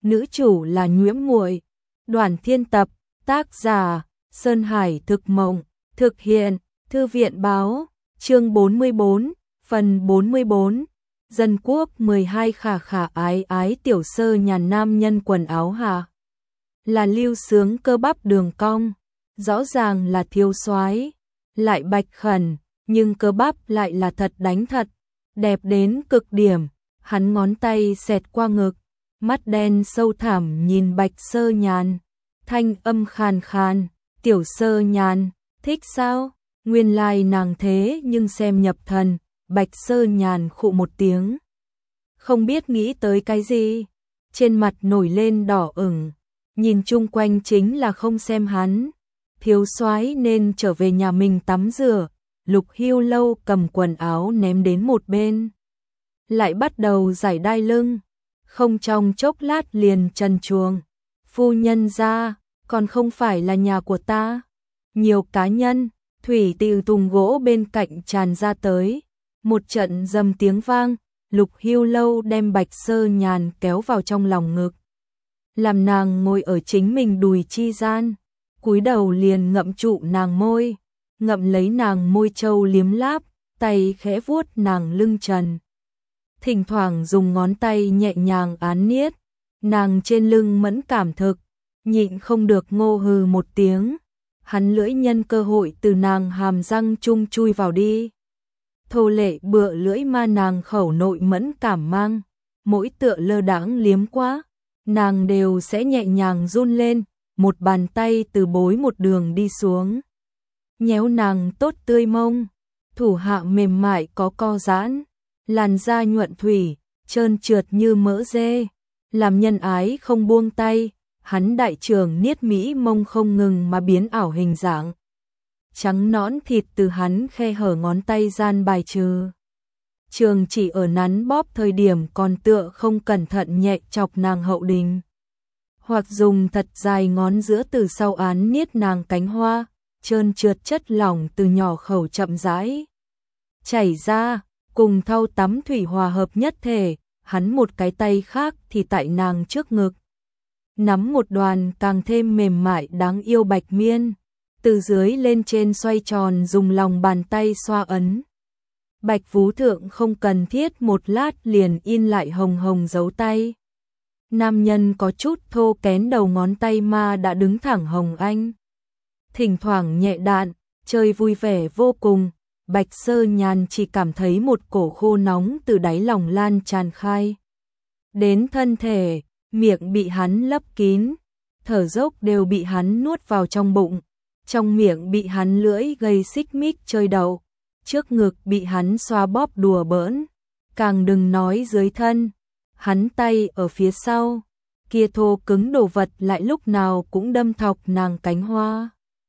nữ chủ là Nhuễm Muội. Đoàn Thiên Tập, tác giả Sơn Hải Thực Mộng, thực hiện Thư viện Báo, chương 44, phần 44. Dân quốc 12 khả khả ái ái tiểu sơ nhàn nam nhân quần áo hà. Là lưu sướng cơ bắp đường cong, rõ ràng là thiếu soái, lại bạch khẩn, nhưng cơ bắp lại là thật đánh thật, đẹp đến cực điểm. Hắn ngón tay xẹt qua ngực, mắt đen sâu thẳm nhìn Bạch Sơ Nhàn, thanh âm khàn khàn, "Tiểu Sơ Nhàn, thích sao?" Nguyên lai nàng thế nhưng xem nhập thần. Bạch Sơ Nhàn khụ một tiếng, không biết nghĩ tới cái gì, trên mặt nổi lên đỏ ửng, nhìn chung quanh chính là không xem hắn. Thiếu soái nên trở về nhà mình tắm rửa. Lục Hưu Lâu cầm quần áo ném đến một bên, lại bắt đầu giải đai lưng, không trong chốc lát liền trần truồng. "Phu nhân gia, còn không phải là nhà của ta." Nhiều cá nhân, thủy từ thùng gỗ bên cạnh tràn ra tới, một trận dầm tiếng vang. Lục Hưu Lâu đem Bạch Sơ Nhàn kéo vào trong lòng ngực, làm nàng ngồi ở chính mình đùi chi gian, cúi đầu liền ngậm trụ nàng môi, ngậm lấy nàng môi trâu liếm láp, tay khẽ vuốt nàng lưng trần, thỉnh thoảng dùng ngón tay nhẹ nhàng án niết nàng trên lưng mẫn cảm thực, nhịn không được ngô hừ một tiếng. Hắn lưỡi nhân cơ hội từ nàng hàm răng chung chui vào đi, thô lệ bựa lưỡi ma nàng khẩu nội mẫn cảm mang, mỗi tựa lơ đãng liếm quá, nàng đều sẽ nhẹ nhàng run lên, một bàn tay từ bối một đường đi xuống, nhéo nàng tốt tươi mông, thủ hạ mềm mại có co giãn, làn da nhuận thủy, trơn trượt như mỡ dê, làm nhân ái không buông tay. Hắn đại trưởng niết mỹ mông không ngừng mà biến ảo hình dạng, trắng nõn thịt từ hắn khe hở ngón tay gian bài trừ. Trường chỉ ở nắn bóp thời điểm còn tựa không cẩn thận nhẹ chọc nàng hậu đình, hoặc dùng thật dài ngón giữa từ sau án niết nàng cánh hoa, trơn trượt chất lỏng từ nhỏ khẩu chậm rãi chảy ra, cùng thau tắm thủy hòa hợp nhất thể. Hắn một cái tay khác thì tại nàng trước ngực nắm một đoàn càng thêm mềm mại đáng yêu bạch miên, từ dưới lên trên xoay tròn, dùng lòng bàn tay xoa ấn. Bạch vú thượng không cần thiết một lát liền in lại hồng hồng dấu tay. Nam nhân có chút thô kén đầu ngón tay ma đã đứng thẳng hồng anh, thỉnh thoảng nhẹ đạn, chơi vui vẻ vô cùng. Bạch Sơ Nhàn chỉ cảm thấy một cổ khô nóng từ đáy lòng lan tràn khai đến thân thể, miệng bị hắn lấp kín, thở dốc đều bị hắn nuốt vào trong bụng, trong miệng bị hắn lưỡi gây xích mích chơi đậu, trước ngực bị hắn xoa bóp đùa bỡn, càng đừng nói dưới thân. Hắn tay ở phía sau, kia thô cứng đồ vật lại lúc nào cũng đâm thọc nàng cánh hoa,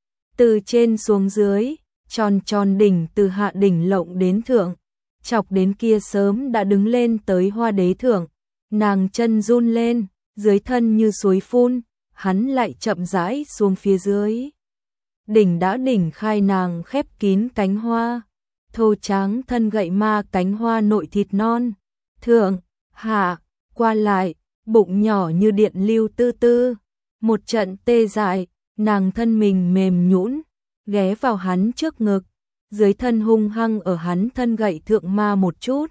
từ trên xuống dưới, tròn tròn đỉnh từ hạ đỉnh lộng đến thượng, chọc đến kia sớm đã đứng lên tới hoa đế thượng. Nàng chân run lên, dưới thân như suối phun, hắn lại chậm rãi xuống phía dưới. Đỉnh đã đỉnh khai nàng khép kín cánh hoa, thô tráng thân gậy ma cánh hoa nội thịt non, thượng, hạ, qua lại, bụng nhỏ như điện lưu tư tư, một trận tê dại, nàng thân mình mềm nhũn, ghé vào hắn trước ngực, dưới thân hung hăng ở hắn thân gậy thượng ma một chút.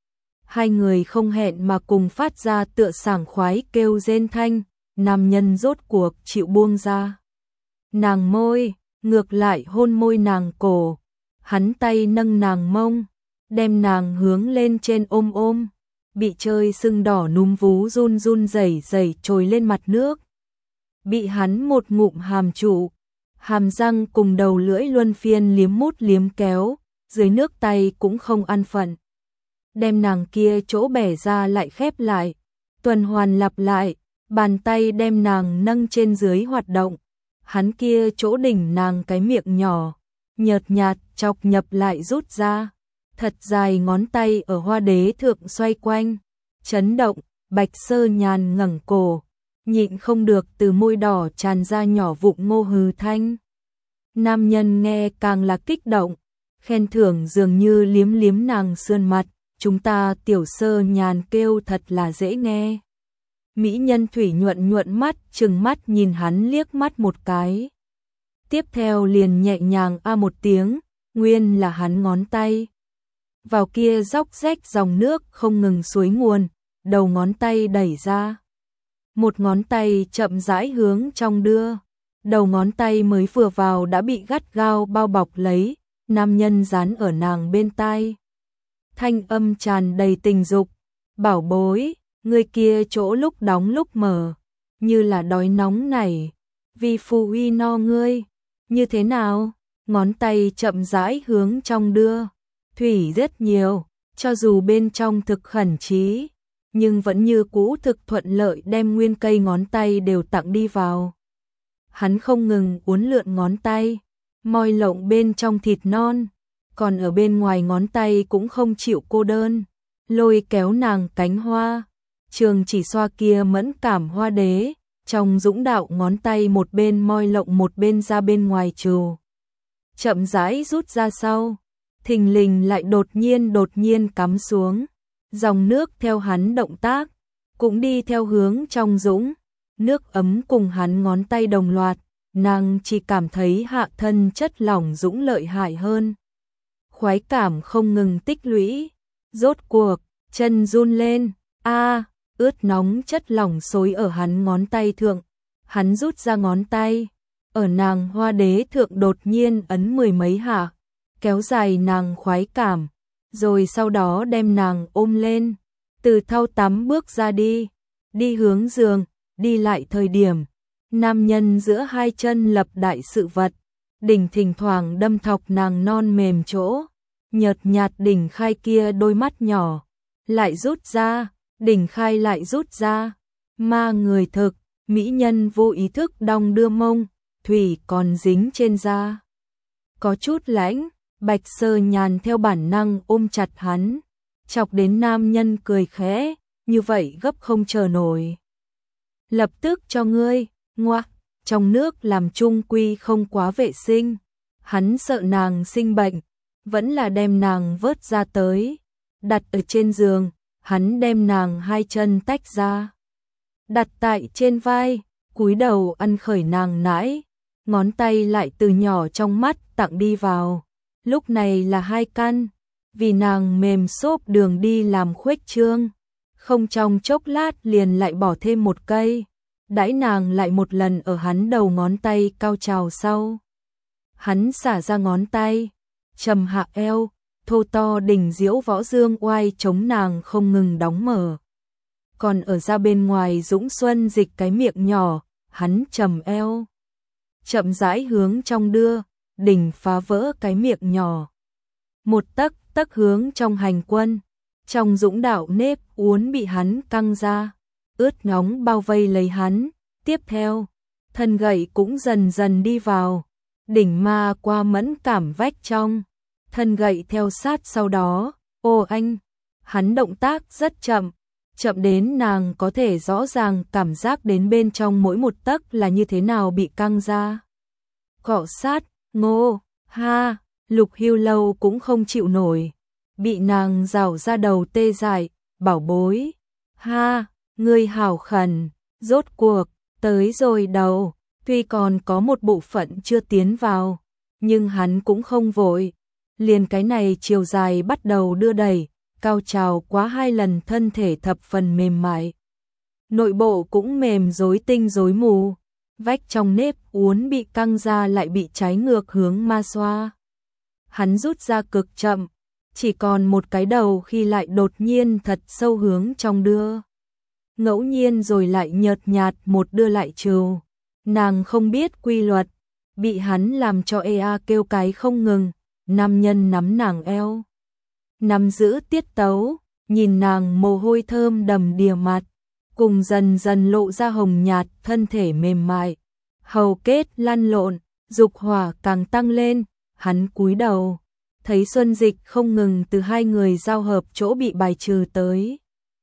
Hai người không hẹn mà cùng phát ra tựa sảng khoái kêu rên thanh, nam nhân rốt cuộc chịu buông ra nàng môi, ngược lại hôn môi nàng cổ. Hắn tay nâng nàng mông, đem nàng hướng lên trên ôm ôm, bị chơi sưng đỏ núm vú run run rẩy rẩy trồi lên mặt nước, bị hắn một ngụm hàm trụ, hàm răng cùng đầu lưỡi luân phiên liếm mút liếm kéo, dưới nước tay cũng không an phận, đem nàng kia chỗ bẻ ra lại khép lại, tuần hoàn lặp lại, bàn tay đem nàng nâng trên dưới hoạt động, hắn kia chỗ đỉnh nàng cái miệng nhỏ, nhợt nhạt chọc nhập lại rút ra, thật dài ngón tay ở hoa đế thượng xoay quanh, chấn động. Bạch Sơ Nhàn ngẩng cổ, nhịn không được từ môi đỏ tràn ra nhỏ vụng ngô hừ thanh. Nam nhân nghe càng là kích động, khen thưởng dường như liếm liếm nàng sườn mặt. "Chúng ta Tiểu Sơ Nhàn kêu thật là dễ nghe." Mỹ nhân Thủy nhuận nhuận mắt, trừng mắt nhìn hắn liếc mắt một cái. Tiếp theo liền nhẹ nhàng a một tiếng, nguyên là hắn ngón tay. Vào kia róc rách dòng nước không ngừng suối nguồn, đầu ngón tay đẩy ra. Một ngón tay chậm rãi hướng trong đưa. Đầu ngón tay mới vừa vào đã bị gắt gao bao bọc lấy, nam nhân dán ở nàng bên tai. Thanh âm tràn đầy tình dục. Bảo bối, người kia chỗ lúc đóng lúc mở, như là đói nóng này. Vi phu uy no ngươi, như thế nào? Ngón tay chậm rãi hướng trong đưa. Thủy rất nhiều, cho dù bên trong thực khẩn trí, nhưng vẫn như cũ thực thuận lợi đem nguyên cây ngón tay đều tặng đi vào. Hắn không ngừng uốn lượn ngón tay, moi lộng bên trong thịt non, còn ở bên ngoài ngón tay cũng không chịu cô đơn, lôi kéo nàng cánh hoa. Trường chỉ xoa kia mẫn cảm hoa đế, trong dũng đạo ngón tay một bên moi lộng một bên ra bên ngoài trù. Chậm rãi rút ra sau, thình lình lại đột nhiên cắm xuống. Dòng nước theo hắn động tác, cũng đi theo hướng trong dũng. Nước ấm cùng hắn ngón tay đồng loạt, nàng chỉ cảm thấy hạ thân chất lỏng dũng lợi hại hơn. Khoái cảm không ngừng tích lũy, rốt cuộc, chân run lên, ướt nóng chất lỏng xối ở hắn ngón tay thượng. Hắn rút ra ngón tay, ở nàng hoa đế thượng đột nhiên ấn mười mấy hạ, kéo dài nàng khoái cảm, rồi sau đó đem nàng ôm lên, từ thau tắm bước ra đi hướng giường, đi lại thời điểm, nam nhân giữa hai chân lập đại sự vật, đỉnh thỉnh thoảng đâm thọc nàng non mềm chỗ, nhợt nhạt đỉnh khai kia đôi mắt nhỏ, lại rút ra, đỉnh khai lại rút ra, ma người thực, mỹ nhân vô ý thức đong đưa mông, thủy còn dính trên da. Có chút lãnh, Bạch Sơ Nhàn theo bản năng ôm chặt hắn, chọc đến nam nhân cười khẽ, như vậy gấp không chờ nổi. Lập tức cho ngươi, ngoa, trong nước làm chung quy không quá vệ sinh. Hắn sợ nàng sinh bệnh, vẫn là đem nàng vớt ra tới, đặt ở trên giường, hắn đem nàng hai chân tách ra, đặt tại trên vai, cúi đầu ăn khởi nàng nãi, ngón tay lại từ nhỏ trong mắt tặng đi vào. Lúc này là hai căn, vì nàng mềm xốp đường đi làm khuếch trương, không trong chốc lát liền lại bỏ thêm một cây, đãi nàng lại một lần ở hắn đầu ngón tay cao trào sau. Hắn xả ra ngón tay, trầm hạ eo, thô to đỉnh diễu võ dương oai chống nàng không ngừng đóng mở. Còn ở ra bên ngoài dũng xuân dịch cái miệng nhỏ, hắn trầm eo, chậm rãi hướng trong đưa, đỉnh phá vỡ cái miệng nhỏ. Một tấc tấc hướng trong hành quân, trong dũng đạo nếp uốn bị hắn căng ra, ướt nóng bao vây lấy hắn. Tiếp theo, thân gậy cũng dần dần đi vào, đỉnh ma qua mẫn cảm vách trong, thân gậy theo sát sau đó. Ô anh, hắn động tác rất chậm, chậm đến nàng có thể rõ ràng cảm giác đến bên trong mỗi một tấc là như thế nào bị căng ra. Cọ sát, ngô, ha, Lục Hưu Lâu cũng không chịu nổi, bị nàng rảo ra đầu tê dại, bảo bối, ha, ngươi hảo khẩn, rốt cuộc, tới rồi đầu, tuy còn có một bộ phận chưa tiến vào, nhưng hắn cũng không vội, liền cái này chiều dài bắt đầu đưa đẩy, cao trào quá hai lần thân thể thập phần mềm mại. Nội bộ cũng mềm rối tinh rối mù, vách trong nếp uốn bị căng ra lại bị trái ngược hướng ma xoa. Hắn rút ra cực chậm, chỉ còn một cái đầu khi lại đột nhiên thật sâu hướng trong đưa. Ngẫu nhiên rồi lại nhợt nhạt một đưa lại trừ. Nàng không biết quy luật, bị hắn làm cho ea kêu cái không ngừng, nam nhân nắm nàng eo. Nắm giữ tiết tấu, nhìn nàng mồ hôi thơm đầm đìa mặt, cùng dần dần lộ ra hồng nhạt thân thể mềm mại. Hầu kết lăn lộn, dục hỏa càng tăng lên, hắn cúi đầu, thấy xuân dịch không ngừng từ hai người giao hợp chỗ bị bài trừ tới.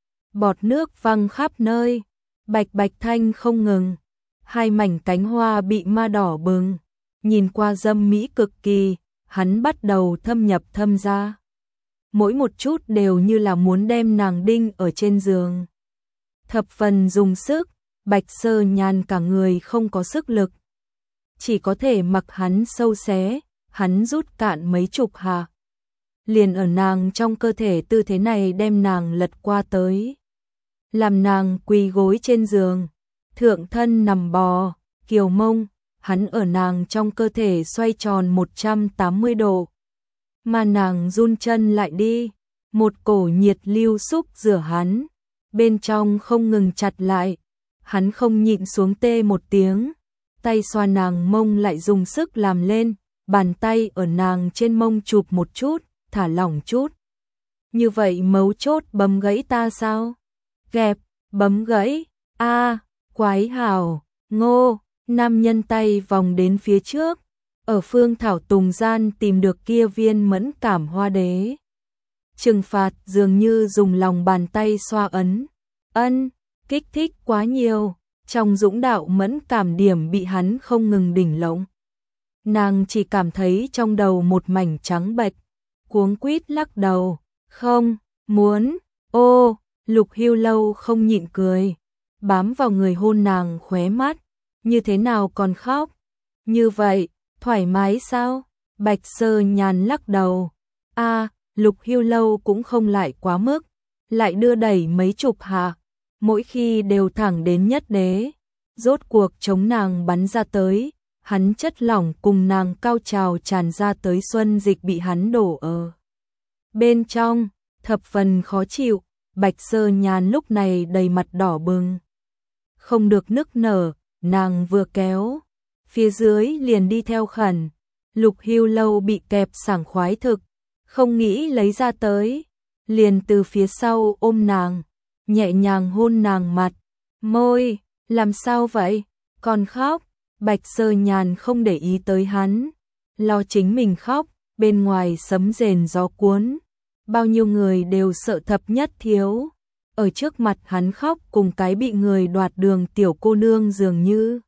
Bọt nước văng khắp nơi, bạch bạch thanh không ngừng, hai mảnh cánh hoa bị ma đỏ bừng, nhìn qua dâm mỹ cực kỳ, hắn bắt đầu thâm nhập thâm ra. Mỗi một chút đều như là muốn đem nàng đinh ở trên giường. thập phần dùng sức, Bạch Sơ Nhàn cả người không có sức lực. Chỉ có thể mặc hắn sâu xé, hắn rút cạn mấy chục hạ. Liền ở nàng trong cơ thể tư thế này đem nàng lật qua tới. Làm nàng quỳ gối trên giường, thượng thân nằm bò, kiều mông, hắn ở nàng trong cơ thể xoay tròn 180 độ. Mà nàng run chân lại đi, một cổ nhiệt lưu xúc rửa hắn, bên trong không ngừng chặt lại, hắn không nhịn xuống tê một tiếng, tay xoa nàng mông lại dùng sức làm lên, bàn tay ở nàng trên mông chụp một chút, thả lỏng chút. Như vậy mấu chốt bấm gãy ta sao? Gẹp, bấm gãy, quái hảo, ngô, nam nhân tay vòng đến phía trước, ở phương thảo tùng gian tìm được kia viên mẫn cảm hoa đế. Trừng phạt dường như dùng lòng bàn tay xoa ấn, kích thích quá nhiều, trong dũng đạo mẫn cảm điểm bị hắn không ngừng đỉnh lộng. Nàng chỉ cảm thấy trong đầu một mảnh trắng bệch, cuống quýt lắc đầu, không, muốn, Lục Hưu Lâu không nhịn cười, bám vào người hôn nàng khóe mắt, như thế nào còn khóc, như vậy, thoải mái sao? Bạch Sơ Nhàn lắc đầu, Lục Hưu Lâu cũng không lại quá mức, lại đưa đẩy mấy chục hạ, mỗi khi đều thẳng đến nhất đế, rốt cuộc chống nàng bắn ra tới, hắn chất lỏng cùng nàng cao trào tràn ra tới xuân dịch bị hắn đổ ở bên trong, thập phần khó chịu, Bạch Sơ Nhàn lúc này đầy mặt đỏ bừng, không được nức nở, nàng vừa kéo, phía dưới liền đi theo khẩn, Lục Hưu Lâu bị kẹp sảng khoái thực, không nghĩ lấy ra tới, liền từ phía sau ôm nàng, nhẹ nhàng hôn nàng mặt, môi, làm sao vậy, còn khóc, Bạch Sơ Nhàn không để ý tới hắn, lo chính mình khóc, bên ngoài sấm rền gió cuốn, bao nhiêu người đều sợ thập nhất thiếu, ở trước mặt hắn khóc cùng cái bị người đoạt đường tiểu cô nương dường như.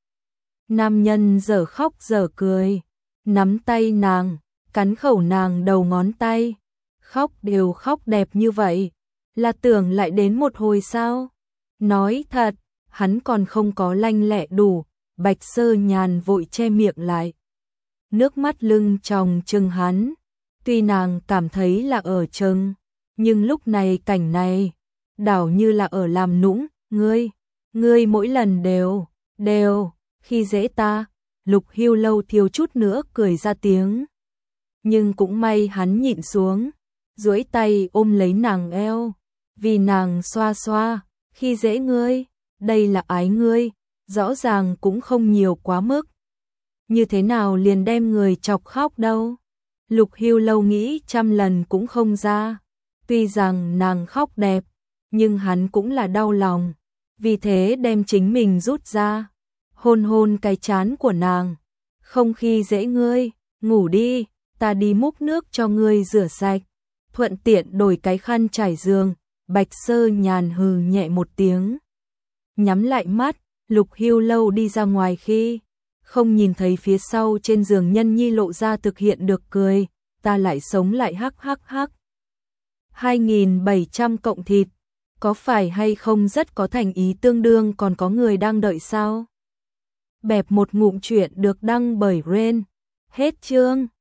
Nam nhân dở khóc dở cười, nắm tay nàng, cắn khẩu nàng đầu ngón tay, khóc đều khóc đẹp như vậy, là tưởng lại đến một hồi sao? Nói thật, hắn còn không có lanh lẹ đủ, Bạch Sơ Nhàn vội che miệng lại. Nước mắt lưng tròng trừng hắn, tuy nàng cảm thấy là ở trừng, nhưng lúc này cảnh này, đảo như là ở làm nũng, ngươi mỗi lần đều, khi dễ ta, Lục Hưu Lâu thiếu chút nữa cười ra tiếng. Nhưng cũng may hắn nhịn xuống, duỗi tay ôm lấy nàng eo, vì nàng xoa xoa, khi dễ ngươi, đây là ái ngươi, rõ ràng cũng không nhiều quá mức. Như thế nào liền đem người chọc khóc đâu? Lục Hưu Lâu nghĩ trăm lần cũng không ra, tuy rằng nàng khóc đẹp, nhưng hắn cũng là đau lòng, vì thế đem chính mình rút ra, hôn hôn cái trán của nàng, không khi dễ ngươi, ngủ đi, ta đi múc nước cho ngươi rửa sạch, thuận tiện đổi cái khăn trải giường, Bạch Sơ Nhàn hừ nhẹ một tiếng. Nhắm lại mắt, Lục Hưu Lâu đi ra ngoài khi không nhìn thấy phía sau trên giường nhân nhi lộ ra thực hiện được cười, ta lại sống lại hắc hắc hắc. 2.700 cộng thịt, có phải hay không rất có thành ý tương đương còn có người đang đợi sao? Bẹp một ngụm chuyện được đăng bởi Ren. Hết chương.